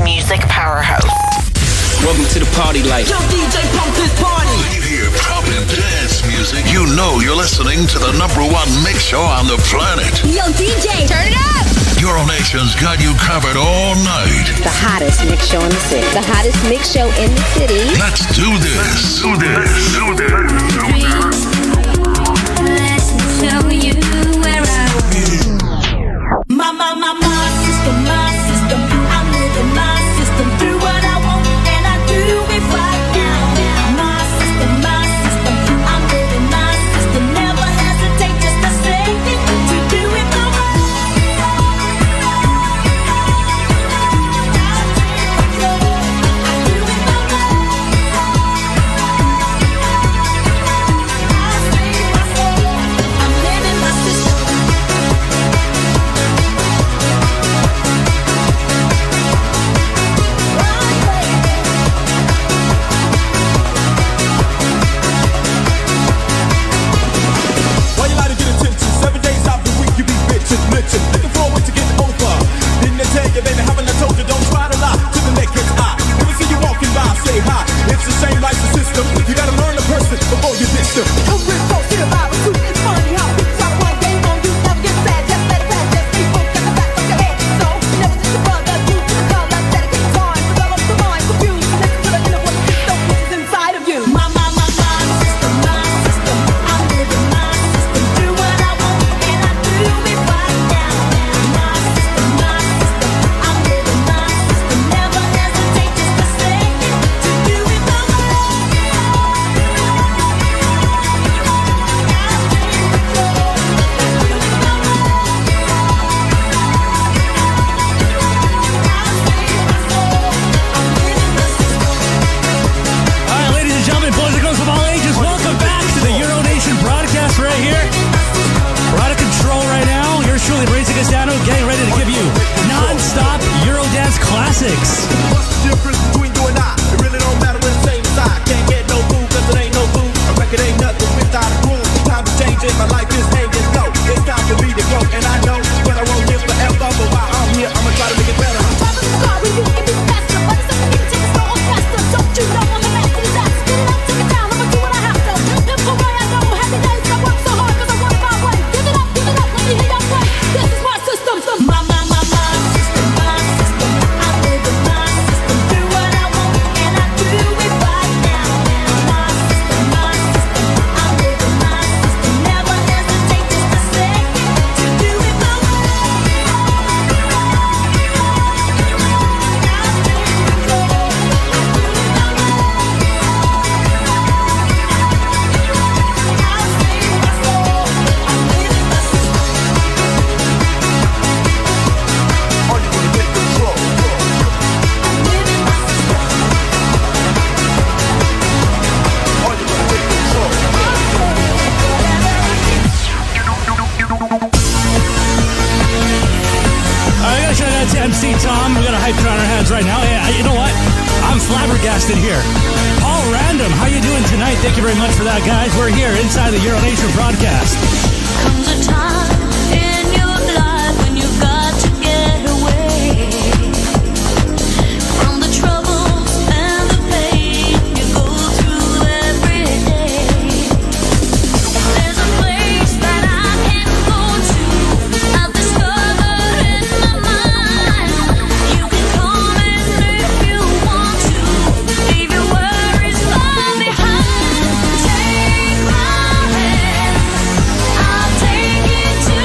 music powerhouse. Welcome to the party life. Yo, DJ, pump this party. When you hear pumping dance music, you know you're listening to the #1 mix show on the planet. Yo, DJ, turn it up. Euronation's got you covered all night. The hottest mix show in the city. The hottest mix show in the city. Let's do this. Let's do this. Let's do this. Let me show you where I am. My system, my system. I'm living my system. Do what I want and I do it right now. My system, I'm living my system. Never hesitate just to say it, to do it my way. I'm living my system. Why you like to get attention? 7 days out the week you be bitchin', glitchin'. Looking forward to getting over. Didn't I tell you, baby, haven't I told you? Don't try to lie till the neck gets high. Never see you walking by, say hi. It's the same like the system. You gotta learn a person before you ditch them. Come with folks in the virus too. It's funny how people try to run game on you. Never get sad, just let it pass. Just keep focused on the back of your head. So never let your brother you to the color. Dedicate time, develop the mind, confused. Listen to the inner voice, which is inside of you. My system, my system. I'm living my system. Do what I want and I do it right now. My system, I'm living my system. Never hesitate just to say it, to do it my way. All right, ladies and gentlemen, boys and girls of all ages, welcome back to the Euronation broadcast right here. We're out of control right now. Yours truly, Raising Castano, getting ready to give you non-stop Eurodance classics. What's the difference between you and I? It really don't matter, we're the same side. Can't get no food cause it ain't no food. A record ain't nothing without a groove. Time to change it, my life is hanging low. It's time for me to grow, and I know what I won't live forever. But while I'm here, I'ma try to make it better. Sorry, you can be faster, but it's up to you to take it slow or faster. Don't you know I'm the master of that? Spit it up, take it down, I'ma do what I have to. Live the way I know, happy days, I work so hard 'cause I want my way. Give it up, let me hear your play. This is my system, my system, my system. I'm living my system. Do what I want and I do it right now. My system, I'm living my system. Never hesitate just to say it, to do it my way. I gotta shout out to MC Tom. We got a hype crowd on our hands right now. Hey, you know what? I'm flabbergasted here. Paul Random, how you doing tonight? Thank you very much for that, guys. We're here inside the Euronation broadcast. Comes a time in your life when you've got to get away from the troubles and the pain you go through every day. There's a place that I can go to. I've discovered in my mind. You can come in if you want to. Leave your worries far behind. Take my hand, I'll take you to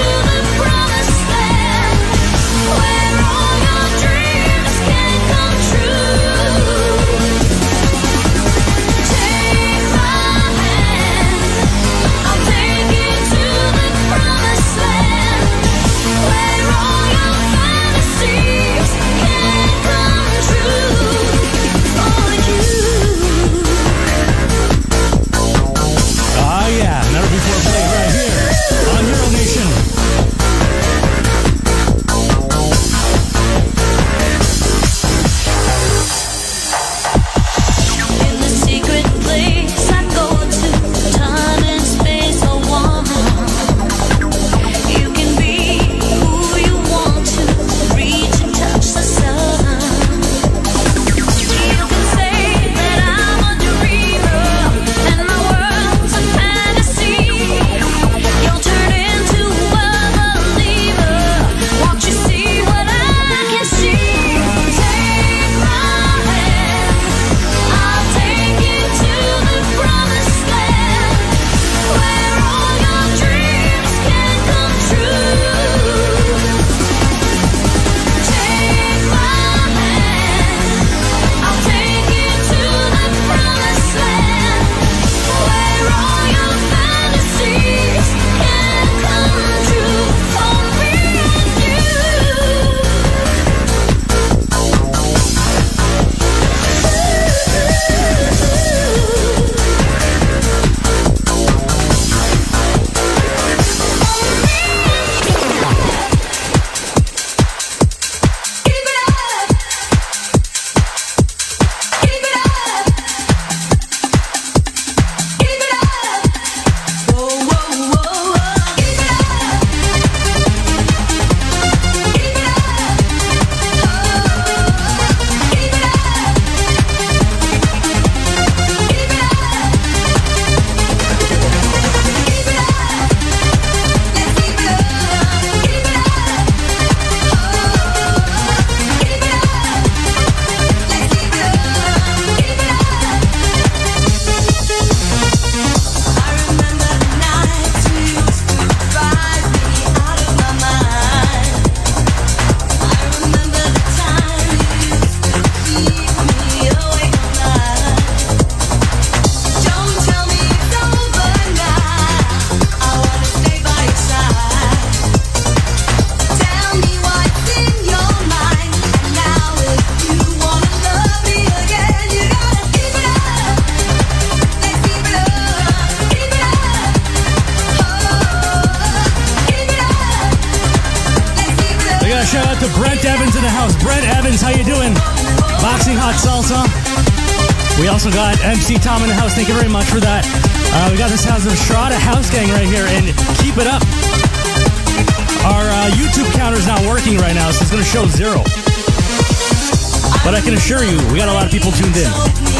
Hot Salsa. We also got MC Tom in the house. Thank you very much for that. We got the sounds of Strada House Gang right here, and keep it up. Our YouTube counter is not working right now, so it's going to show 0. But I can assure you, we got a lot of people tuned in.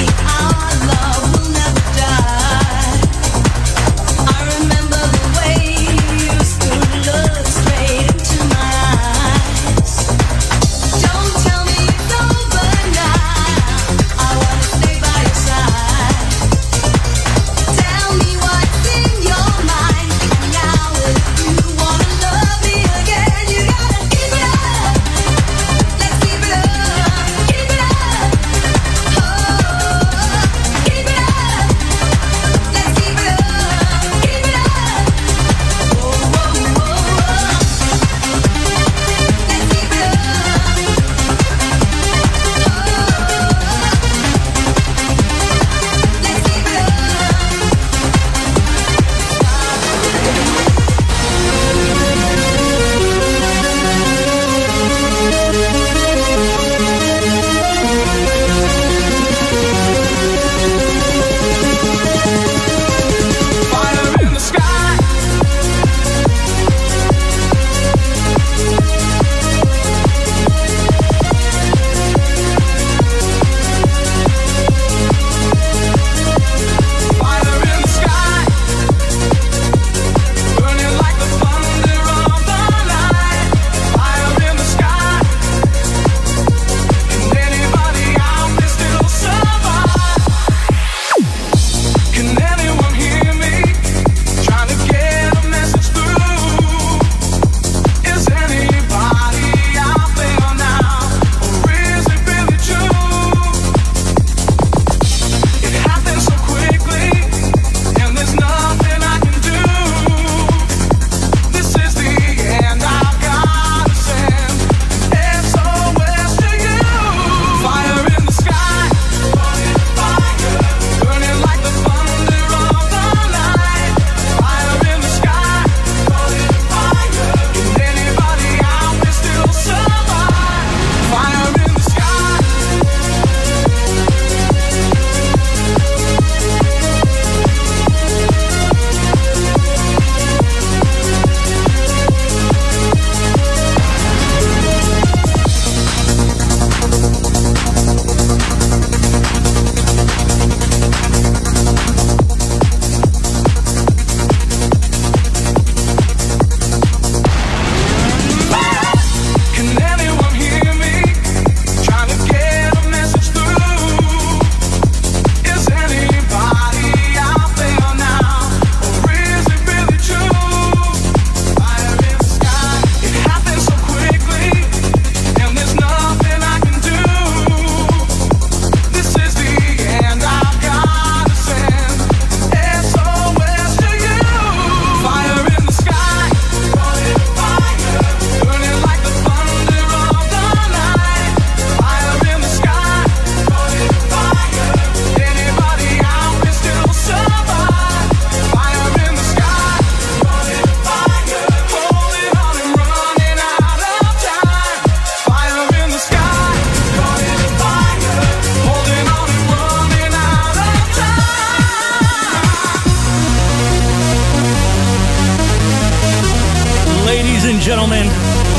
Gentlemen,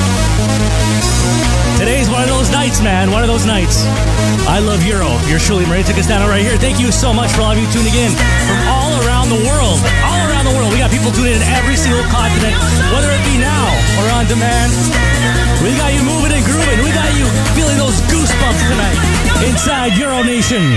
today's one of those nights, man. One of those nights. I love Euro. You're truly Maria Castano right here. Thank you so much for all of you tuning in from all around the world. All around the world. We got people tuning in every single continent, whether it be now or on demand. We got you moving and grooving. We got you feeling those goosebumps tonight inside Euro Nation.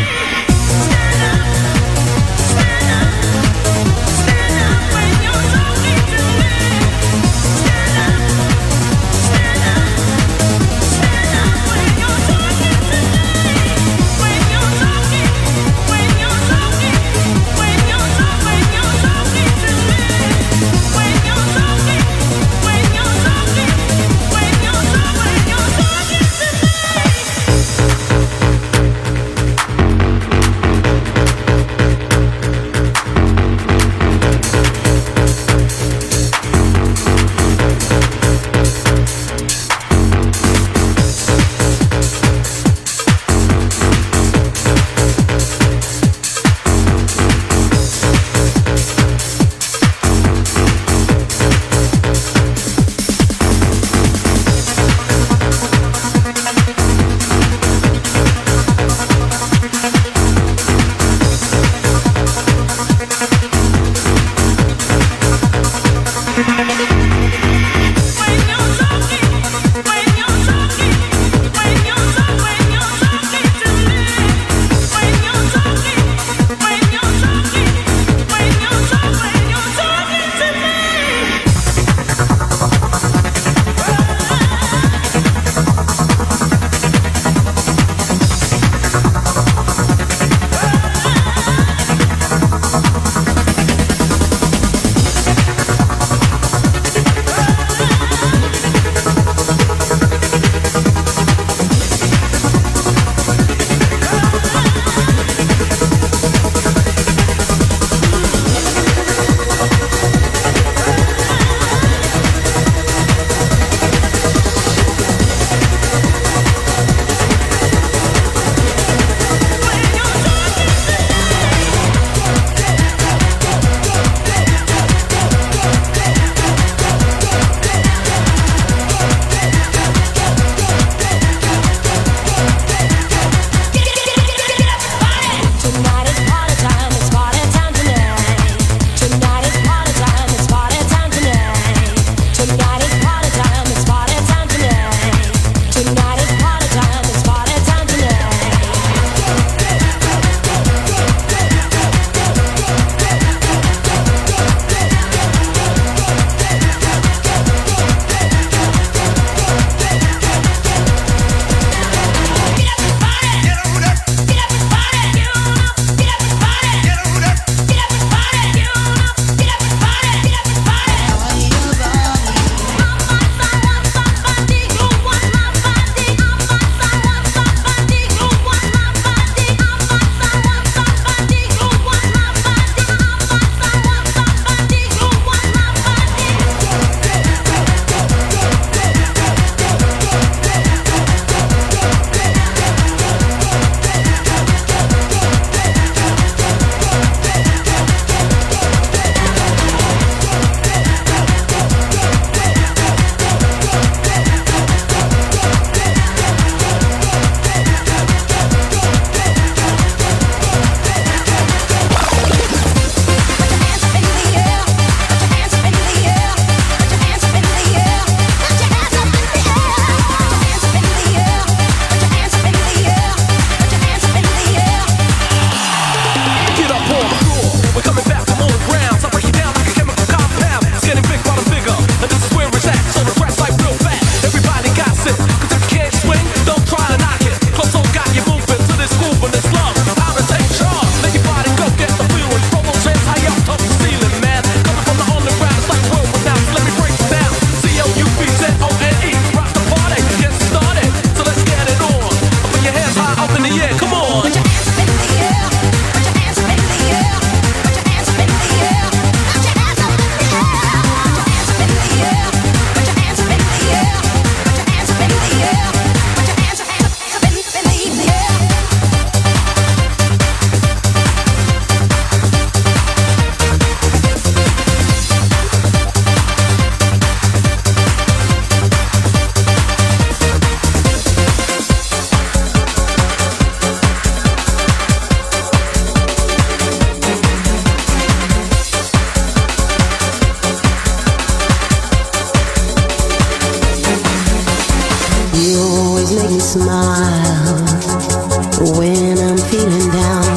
when I'm feeling down.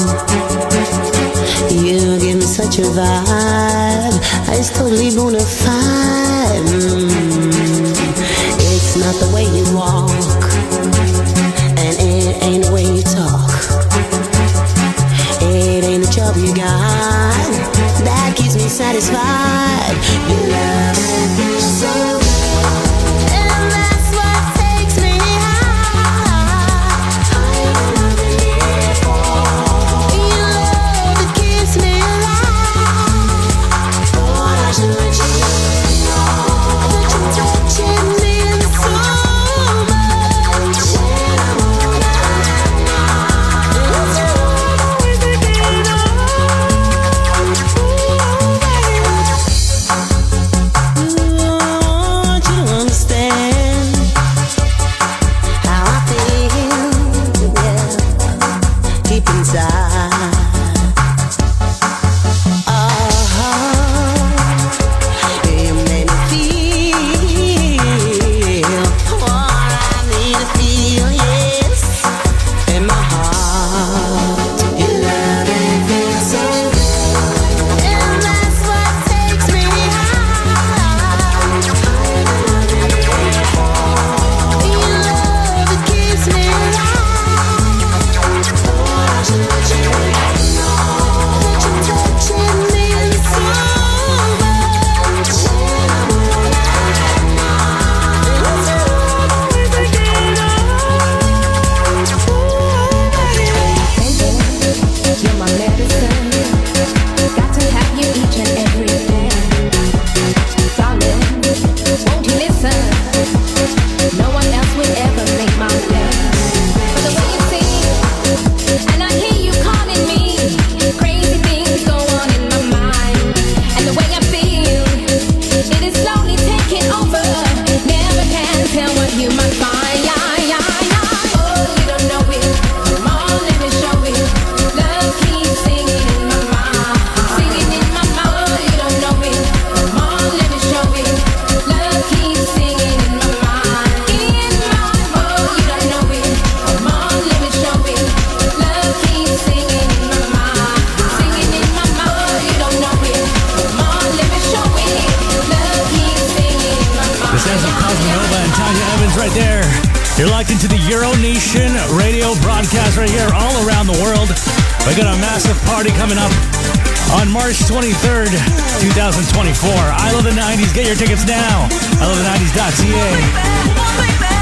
You give me such a vibe, it's totally bona fide. It's not the way you walk, and it ain't the way you talk. It ain't the job you got that keeps me satisfied. You love me so good, and that's what takes me high. Your love, it keeps me alive. Lord, I should let you know that you're touching me so much. When I'm all night, it's always thinking of. Want you to understand how I feel, yeah, deep inside. You made me feel what I need to feel, yes, in my heart. Your love and feel so good, and that's what takes me high. Your love, it keeps me alive. Lord, I should let you know that you're touching me so much. When I'm all night, it's always thinking of. You're my medicine. Got to have you each and every day. Darling, won't you listen? No one else will ever make my day. For the way you sing, and I hear you calling me. Crazy things go on in my mind, and the way I feel, it is slowly taking over. Never can tell what you might find. Oh, you don't know it. Come on, let me show it. Love keeps singing in my mind, singing in my mind. Oh, you don't know it. Come on, let me show it. Love keeps singing in my mind, Oh, you don't know it. Come on, let me show it. Love keeps singing in my mind, singing in my mind. Oh, you don't know it. Come on, let me show it. Love keeps singing in my mind. The sounds of Cosmonova and Tanya Evans right there. You're locked into the Euro Nation radio broadcast right here all around the world. We got a massive party coming up on March 23rd, 2024. I Love the 90s. Get your tickets now. ilovethe90s.ca.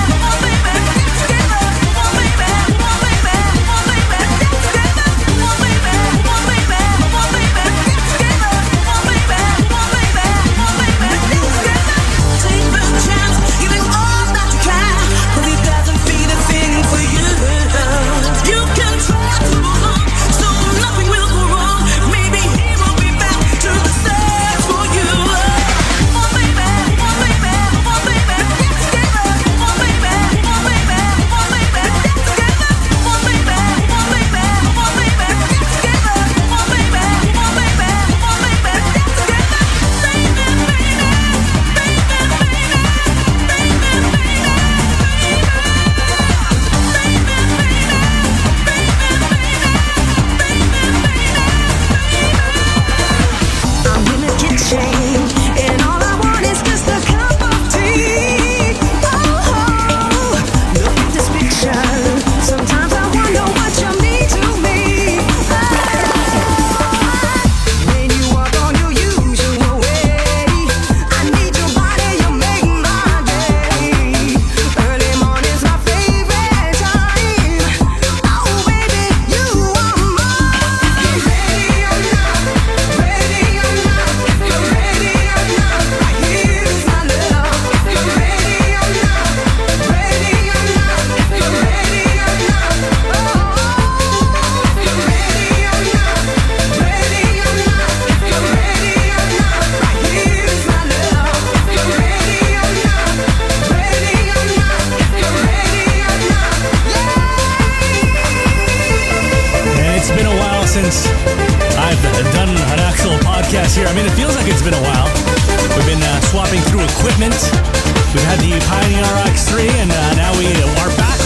since I've done an actual podcast here. I mean, it feels like it's been a while. We've been swapping through equipment. We've had the Pioneer RX3, and now we are back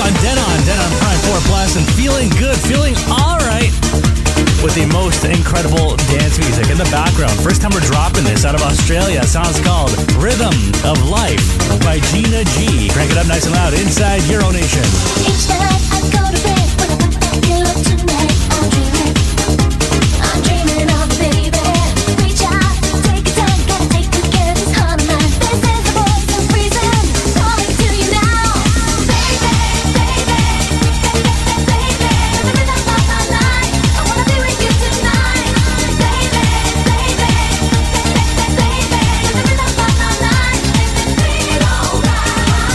on Denon Prime 4 Plus, and feeling good, feeling alright with the most incredible dance music in the background. First time we're dropping this out of Australia. Song's called Rhythm of Life by Gina G. Crank it up nice and loud inside Euro Nation. Each night I go to bed, but I put that pillow tonight. I'm dreaming of baby. Reach out, take your time, gotta take good care of this heart of mine. This is the voice of reason, calling to you now, baby, baby, baby. The rhythm of my life, I wanna be with you tonight, baby, baby, baby. The rhythm of my life, make me feel alright.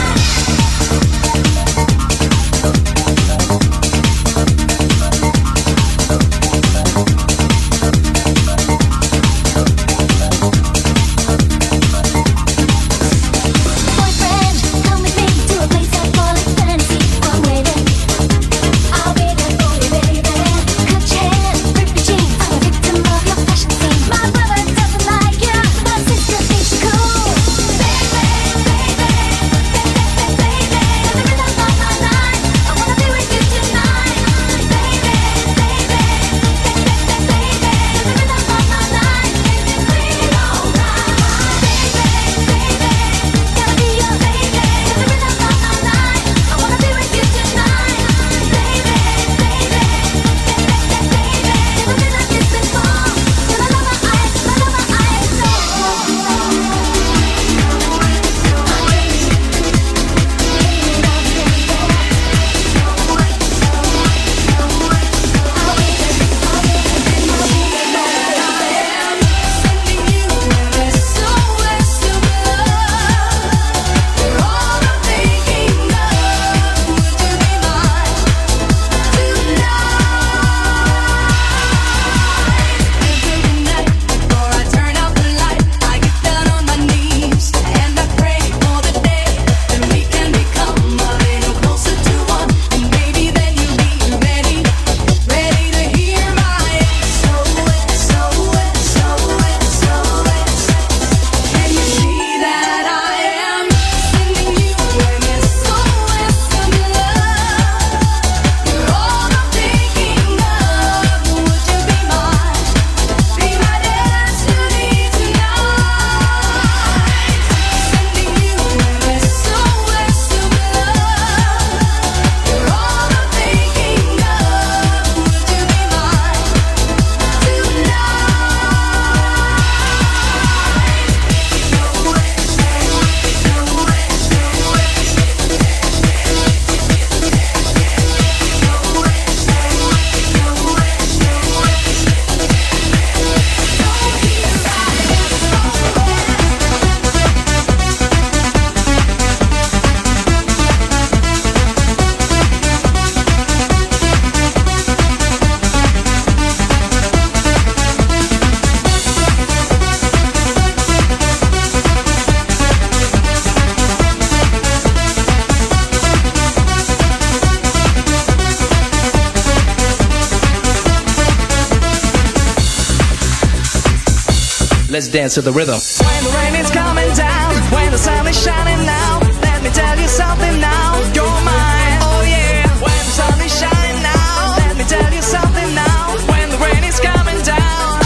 Let's dance to the rhythm. When the rain is coming down, when the sun is shining now, let me tell you something now, you're mine. Oh yeah. When the sun is shining now, let me tell you something now, when the rain is coming down.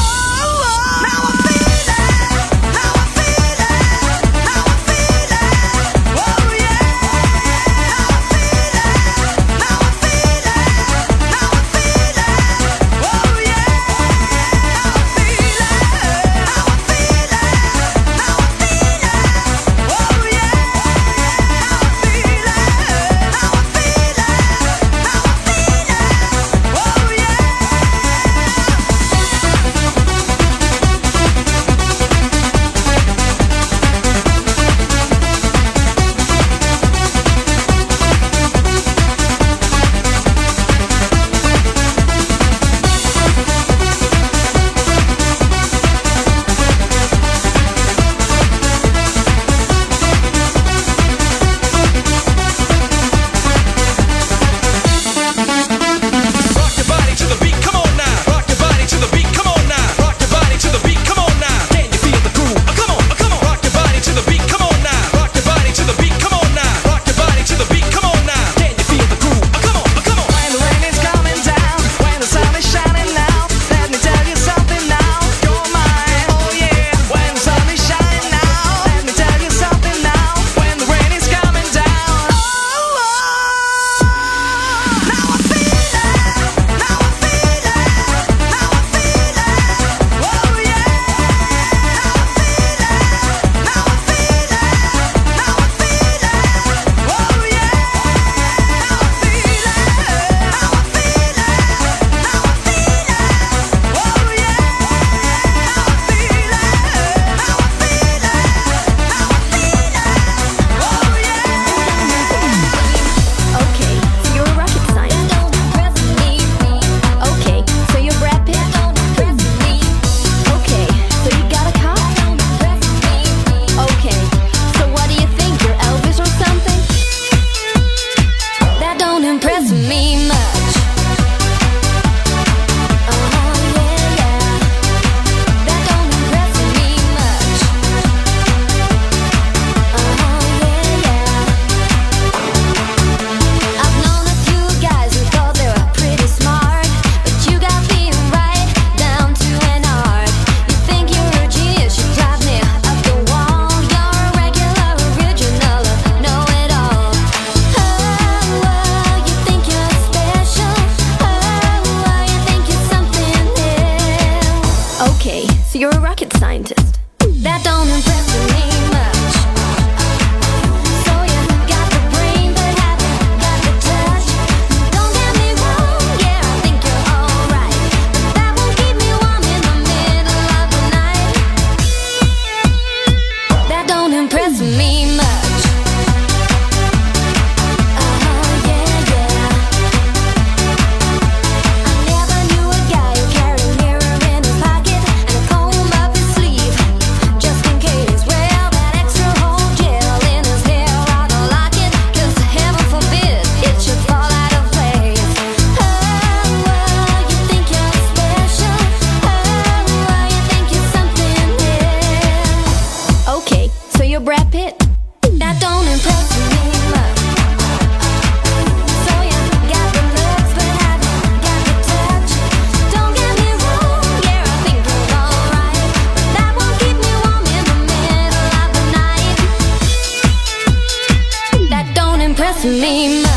Oh, now I feel it, now I feel it, now I feel it. Oh yeah. Now I feel it, now I feel it, now I feel it. Oh yeah. Now I feel it, now I feel it, now I feel it. Oh yeah. so you're a rocket scientist. That don't impress me much. So you got the brain, but haven't got the touch. Don't get me wrong, yeah, I think you're alright, but that won't keep me warm in the middle of the night. That don't impress me much. Brad Pitt. That don't impress me much. So you got the looks, but haven't got the touch. Don't get me wrong, yeah, I think you're alright, but that won't keep me warm in the middle of the night. That don't impress me much.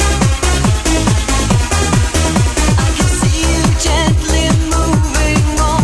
Gently moving on.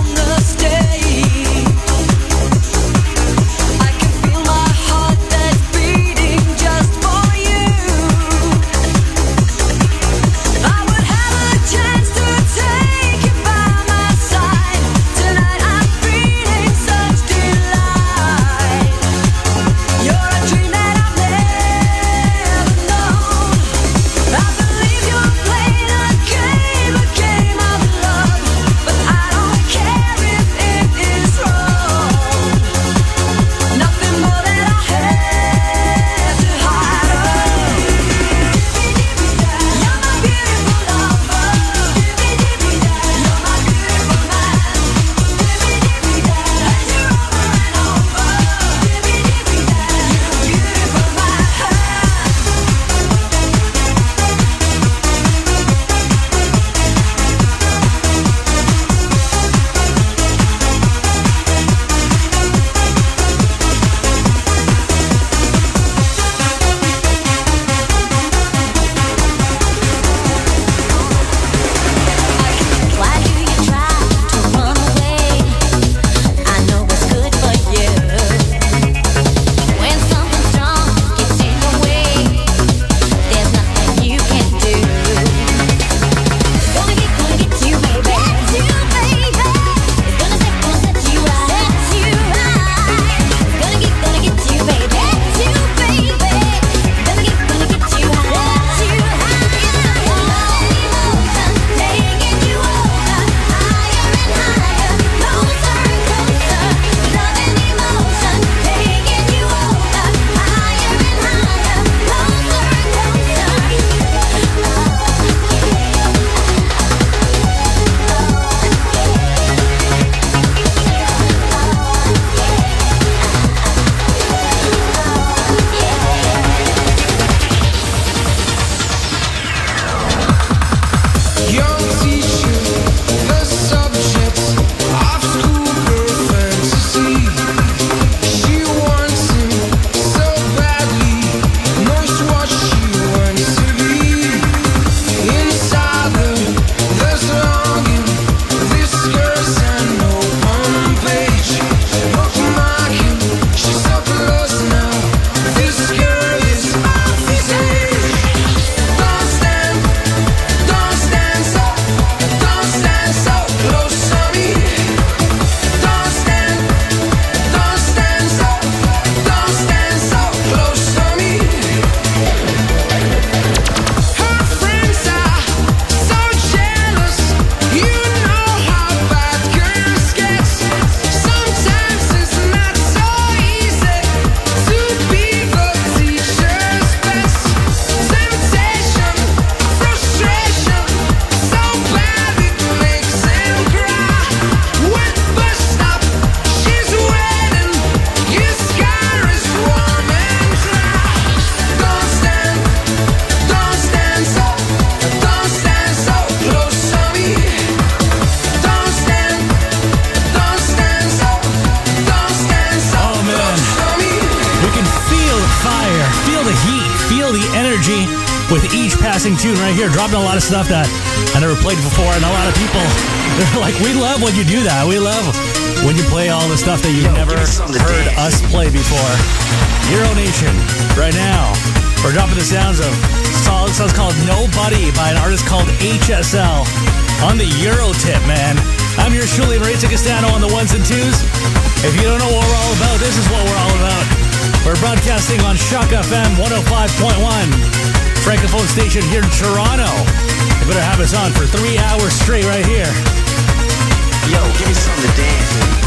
broadcasting tune right here, dropping a lot of stuff that I never played before, and a lot of people, they're like, we love when you do that. We love when you play all the stuff that you've never heard us play before. Euro Nation, right now, we're dropping the sounds of a song called Nobody by an artist called HSL on the Euro tip, man. I'm your Shuli Maritza Castano on the ones and twos. If you don't know what we're all about, this is what we're all about. We're broadcasting on Shock FM 105.1, Francophone station here in Toronto. You better have us on for 3 hours straight right here. Yo, give me something to dance with.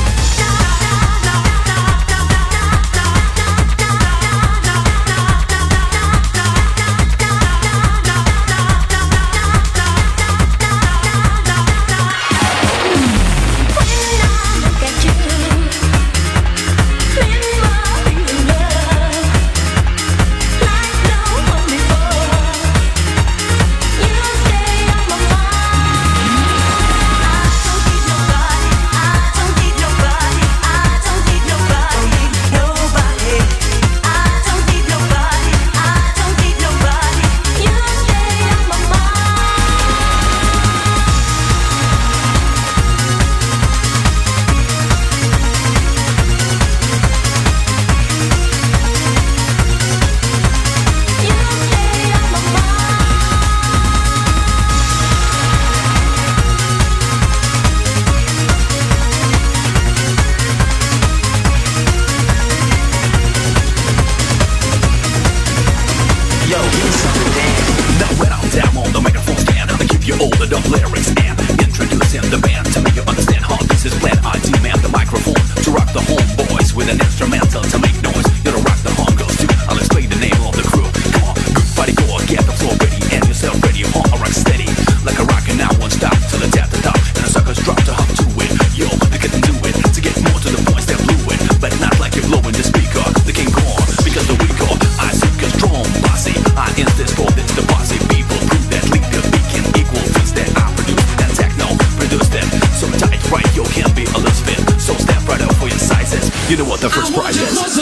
You know what the first prize is.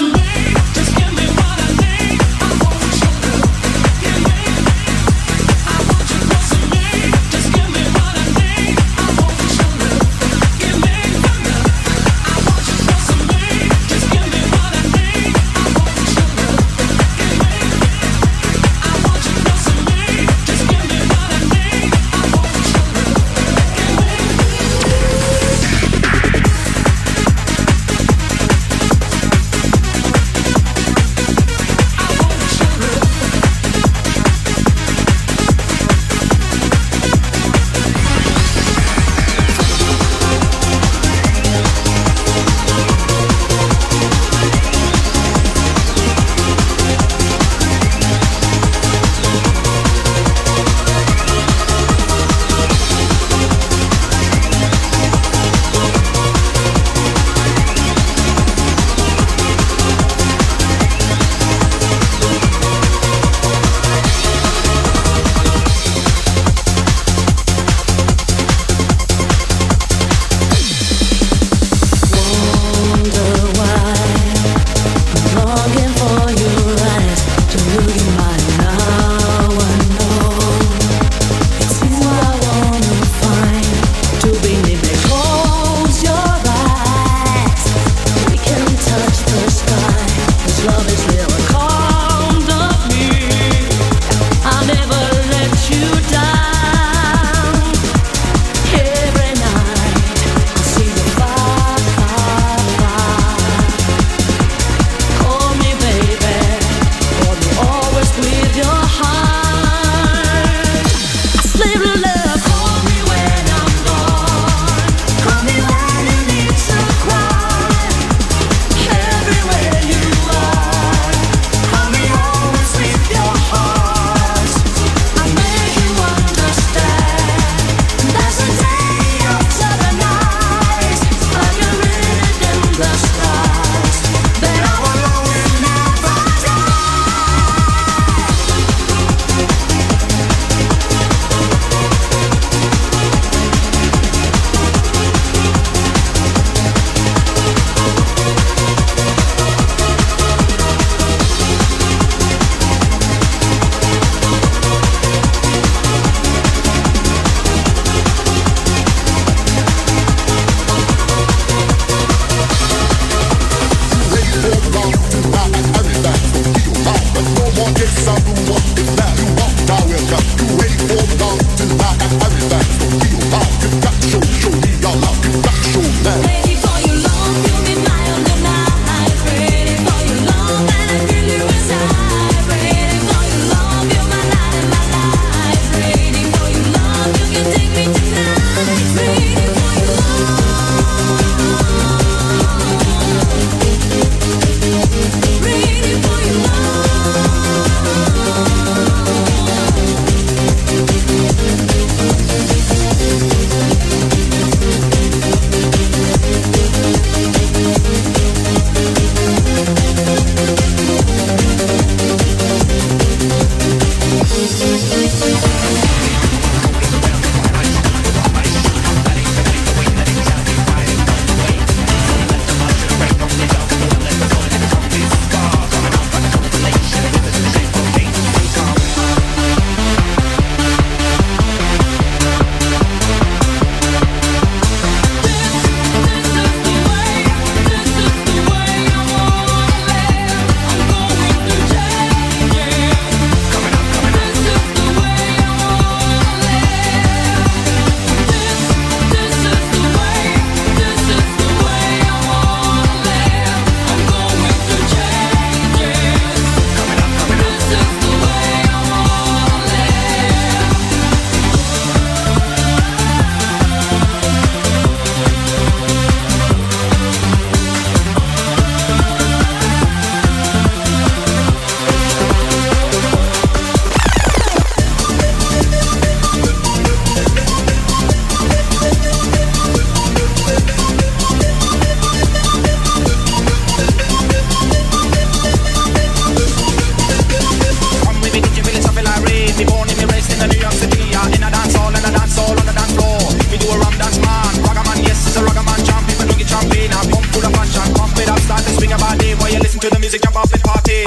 While you listen to the music, jump off and party.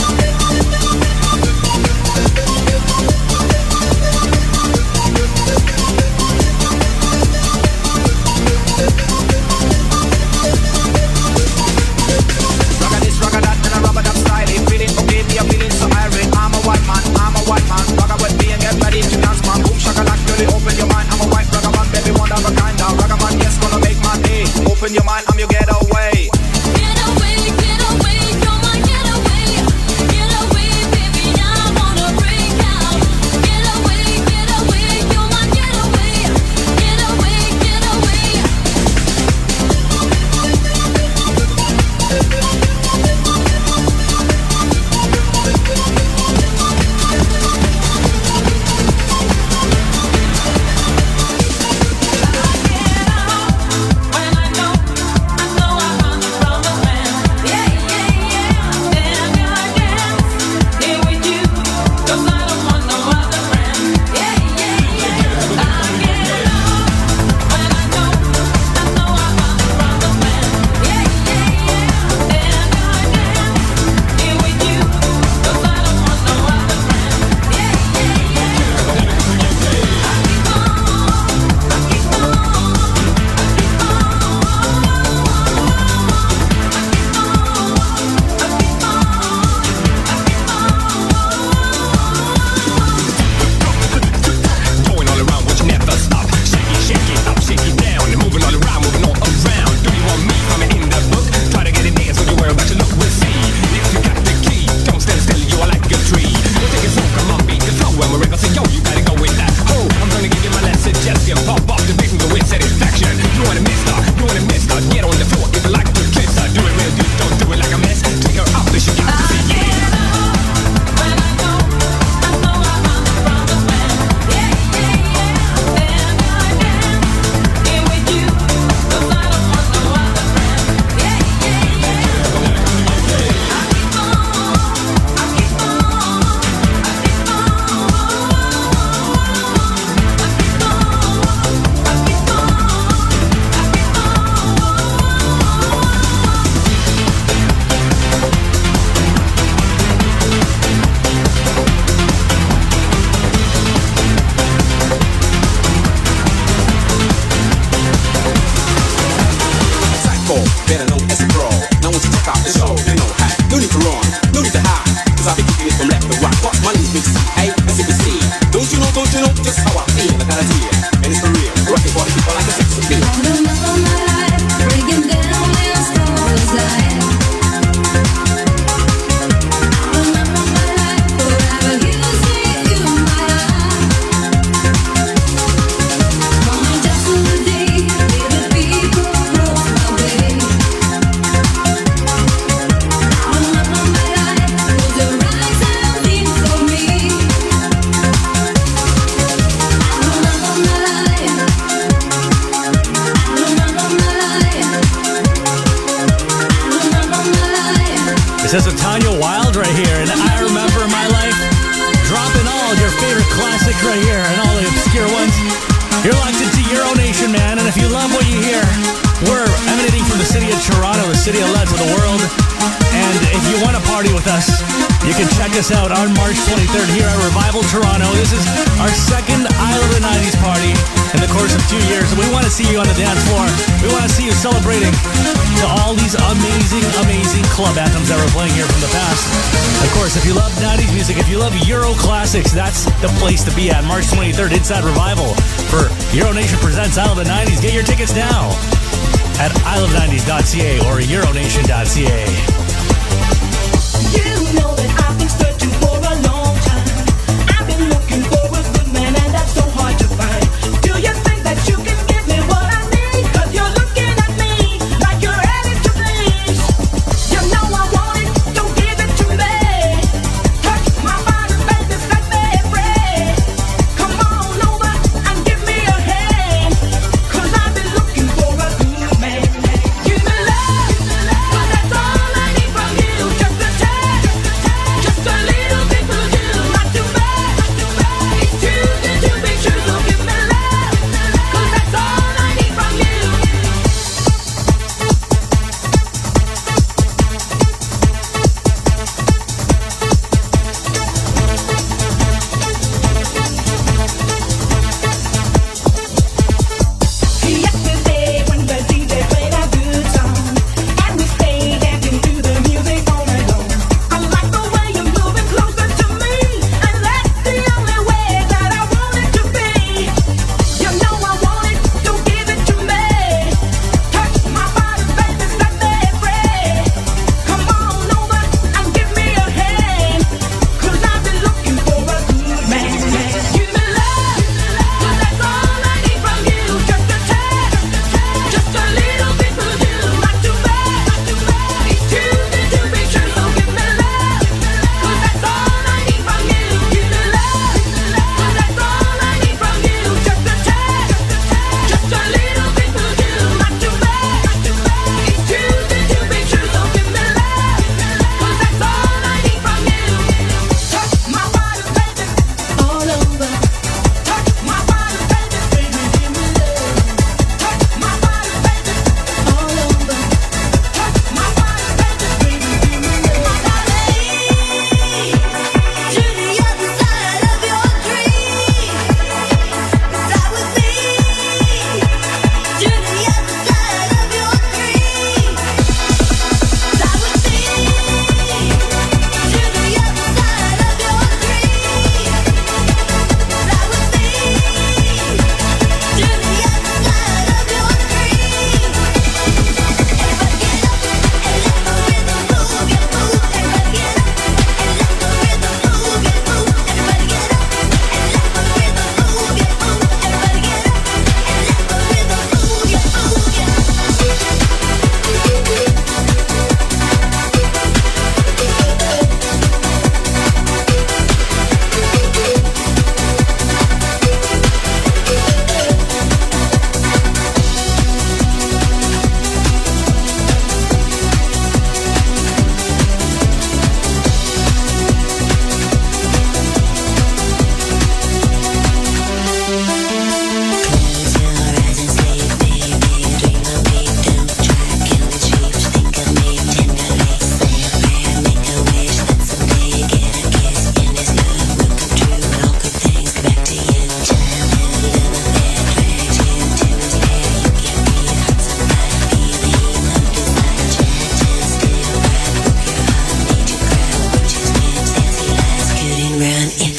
Rock this, rock that, and a rubber dub style. Feeling okay, me I'm feeling so irate. I'm a white man, rock with me and get ready to dance, man. Boom, shakalak, really open your mind. I'm a white rock man, baby, one of a kind. Now rock man, yes, gonna make my day. Open your mind, I'm your getaway. Get away, you're my getaway. Get away, baby, I wanna break out. Get away, you're my getaway. Get away, get away. When I know I run from the man. Yeah, yeah, yeah. And I dance here with you, 'cause I don't want no other friend. Yeah, yeah, yeah. I get up when I know I run from the man. Yeah, yeah, yeah. And I dance here with you, 'cause I don't want no other friend. Yeah, yeah, yeah. I keep on, I keep on, I keep on. Going all around, but you never stop. Shake it up, shake it down. And moving all around, moving all around. Do you want me coming in the book? Try to get it there, so you worry about your look, we'll see. If you got the key, don't stand still, you are like a tree. We'll take it slow, come on, beat the flow. And we're gonna say, yo, you gotta go with that. Oh, I'm gonna give you my last suggestion. Pop off the beat and go with satisfaction. You wanna miss her, get on the floor if you like to kiss her. Do it real good, don't do it like a mess. Take her out, she got to see you. When I know I run from the man. Yeah, yeah, yeah. And I dance here with you, 'cause I don't want no other friend. Yeah, yeah, yeah. I keep on, I keep on, I keep on, Psycho, better known as a pro. Now once you check out the show, you know how. No need to run, no need to hide. 'Cause I'll be kicking it from left to right. What's my new big C-A, S-C-B-C. Don't you know just how I feel? I got a deal, and it's for real. Rockin' for the people like a sex appeal. This is Tanya Wild right here, and I Remember My Life. Dropping all your favorite classics right here, and all the obscure ones. You're locked into Euro Nation, man, and if you love what you hear, we're emanating from the city of Toronto, the city of Leds of the world. And if you want to party with us, you can check us out on March 23rd here at Revival Toronto. This is our second Isle of the 90s party in the course of 2 years. We want to see you on the dance floor. We want to see you celebrating to all these amazing, amazing club anthems that we're playing here from the past. Of course, if you love 90s music, if you love Euro classics, that's the place to be at. March 23rd inside Revival for Euro Nation Presents Isle of the 90s. Get your tickets now at isleof90s.ca or euronation.ca. You know that I've been searching for a long time. I've been looking for a good man, and that's so hard to find. Do you think that you can give me what I need? 'Cause you're looking at me like you're ready to please. You know I want it, don't give it to me. Touch my body, baby, set me free. Come on over and give me a hand. 'Cause I've been looking for a good man. Give me love, 'cause that's all I need.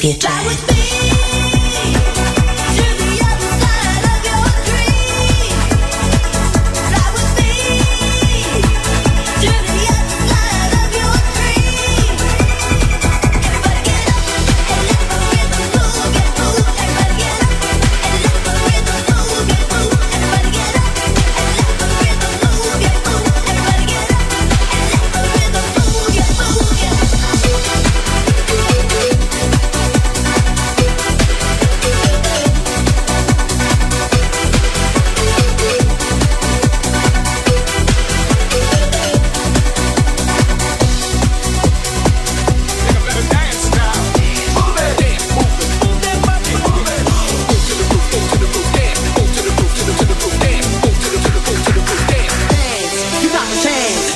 get Fly down. with me to the other side of your dream. Fly with me to the other side of your dream. Everybody get up and let the rhythm move, get move. Everybody get up and let the rhythm move, get move. Everybody get up and let the rhythm move, get move. Everybody get up and let the rhythm move, get move, get move. You got the chance.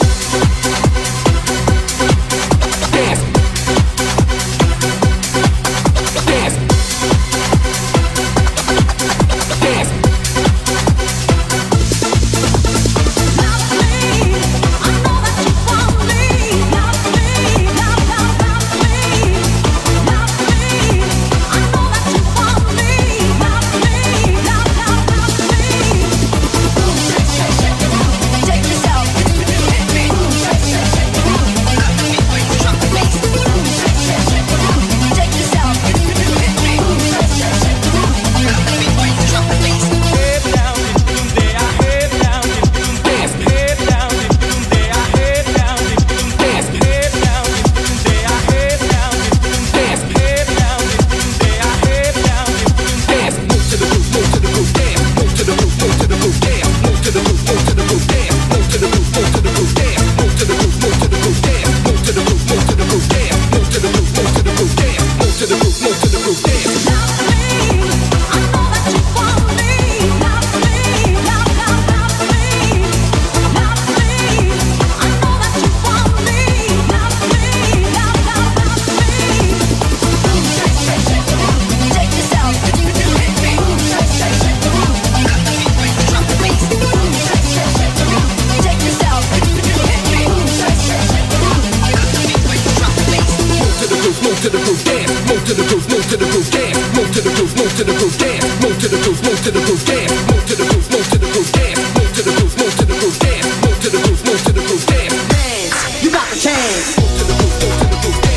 You got the chance.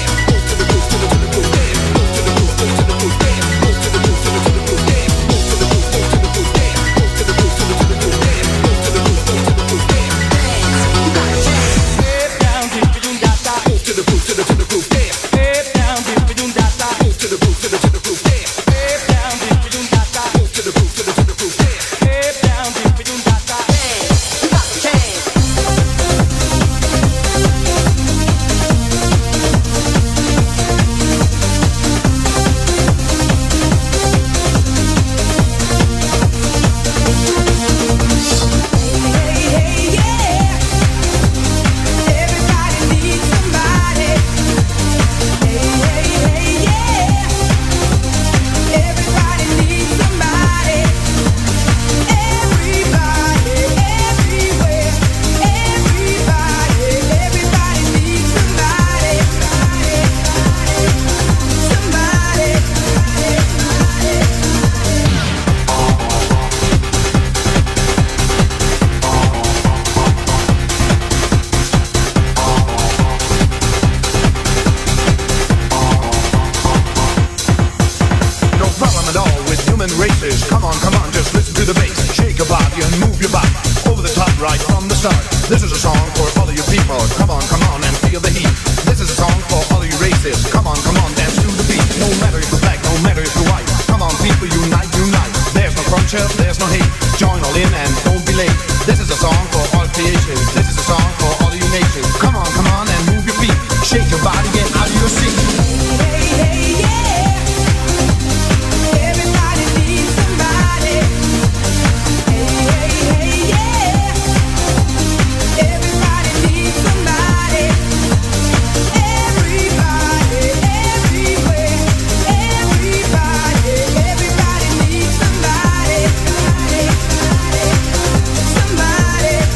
Races. Come on, just listen to the bass. Shake your body and move your body over the top right from the start. This is a song for all of you people. Come on and feel the heat. This is a song for all of you races. Come on, dance to the beat. No matter if you're black, no matter if you're white. Come on, people, unite. There's no frontier, there's no hate. Join all in and don't be late. This is a song for all creation. This is a song for all of you nations. Come on and move your feet. Shake your body, get out of your seat. Hey, yeah. Everybody needs somebody. Hey, yeah. Everybody needs somebody. Everybody, everywhere. Everybody needs somebody. Somebody.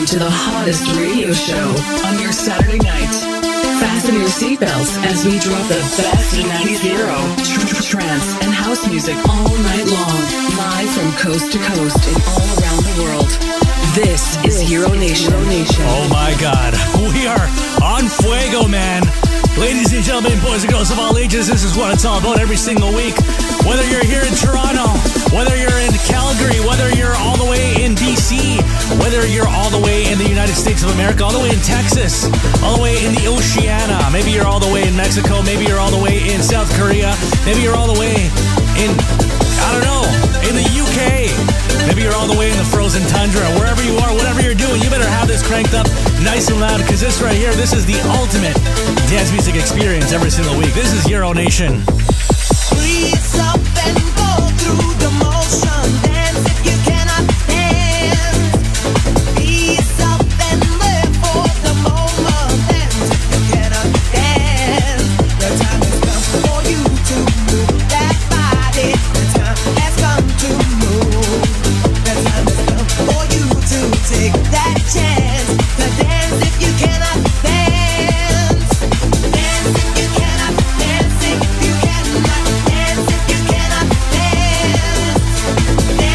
to the hottest radio show on your Saturday night. Fasten your seatbelts as we drop the best 90s Euro, trance, and house music all night long, live from coast to coast and all around the world. This is Euro Nation. Oh my God, we are on fuego, man. Ladies and gentlemen, boys and girls of all ages, this is what it's all about every single week. Whether you're here in Toronto, whether you're in Calgary, whether you're all the way in BC, whether you're all the way in the United States of America, all the way in Texas, all the way in the Oceania, maybe you're all the way in Mexico, maybe you're all the way in South Korea, maybe you're all the way in, I don't know, in the UK, maybe you're all the way in the frozen tundra. Wherever you are, whatever you're doing, you better have this cranked up nice and loud, because this right here, this is the ultimate dance music experience every single week. This is Euro Nation. Breathe up and go through the motion. Dance if you cannot dance. Ease up and live for the moment. Dance if you cannot dance. The time has come for you to move that body. The time has come to move. The time has come for you to take that chance. To dance if you cannot dance. Dance if you cannot dance. If you cannot dance. If you cannot dance.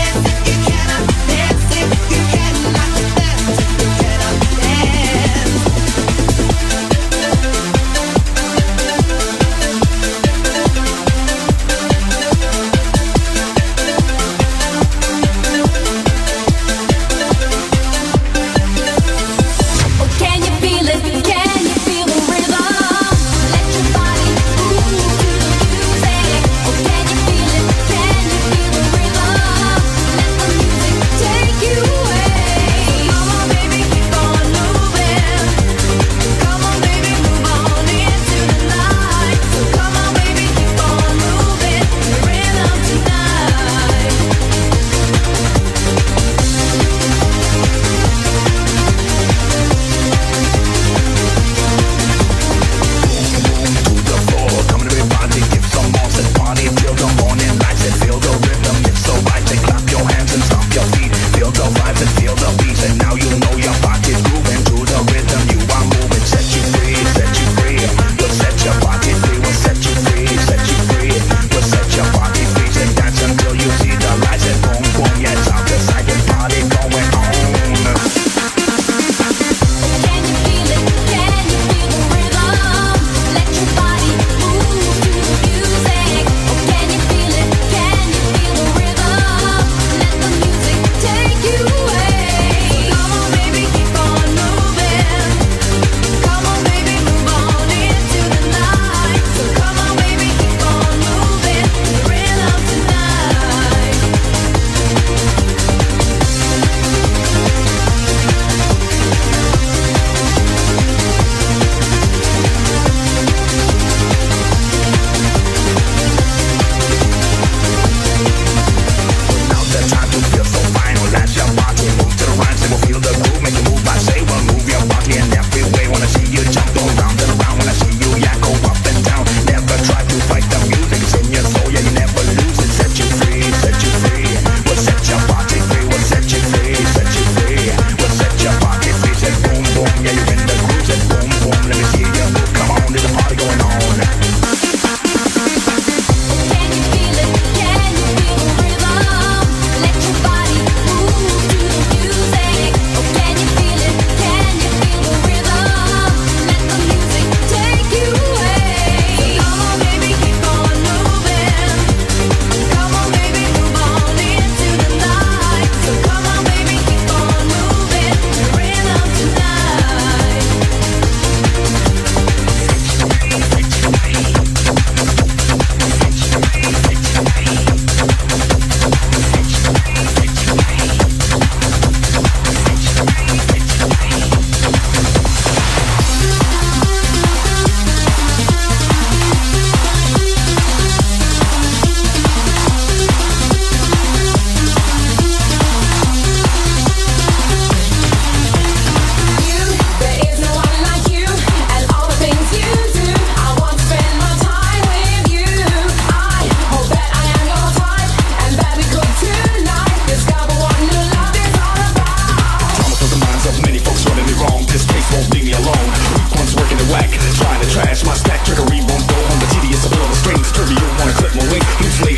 quick, you flee.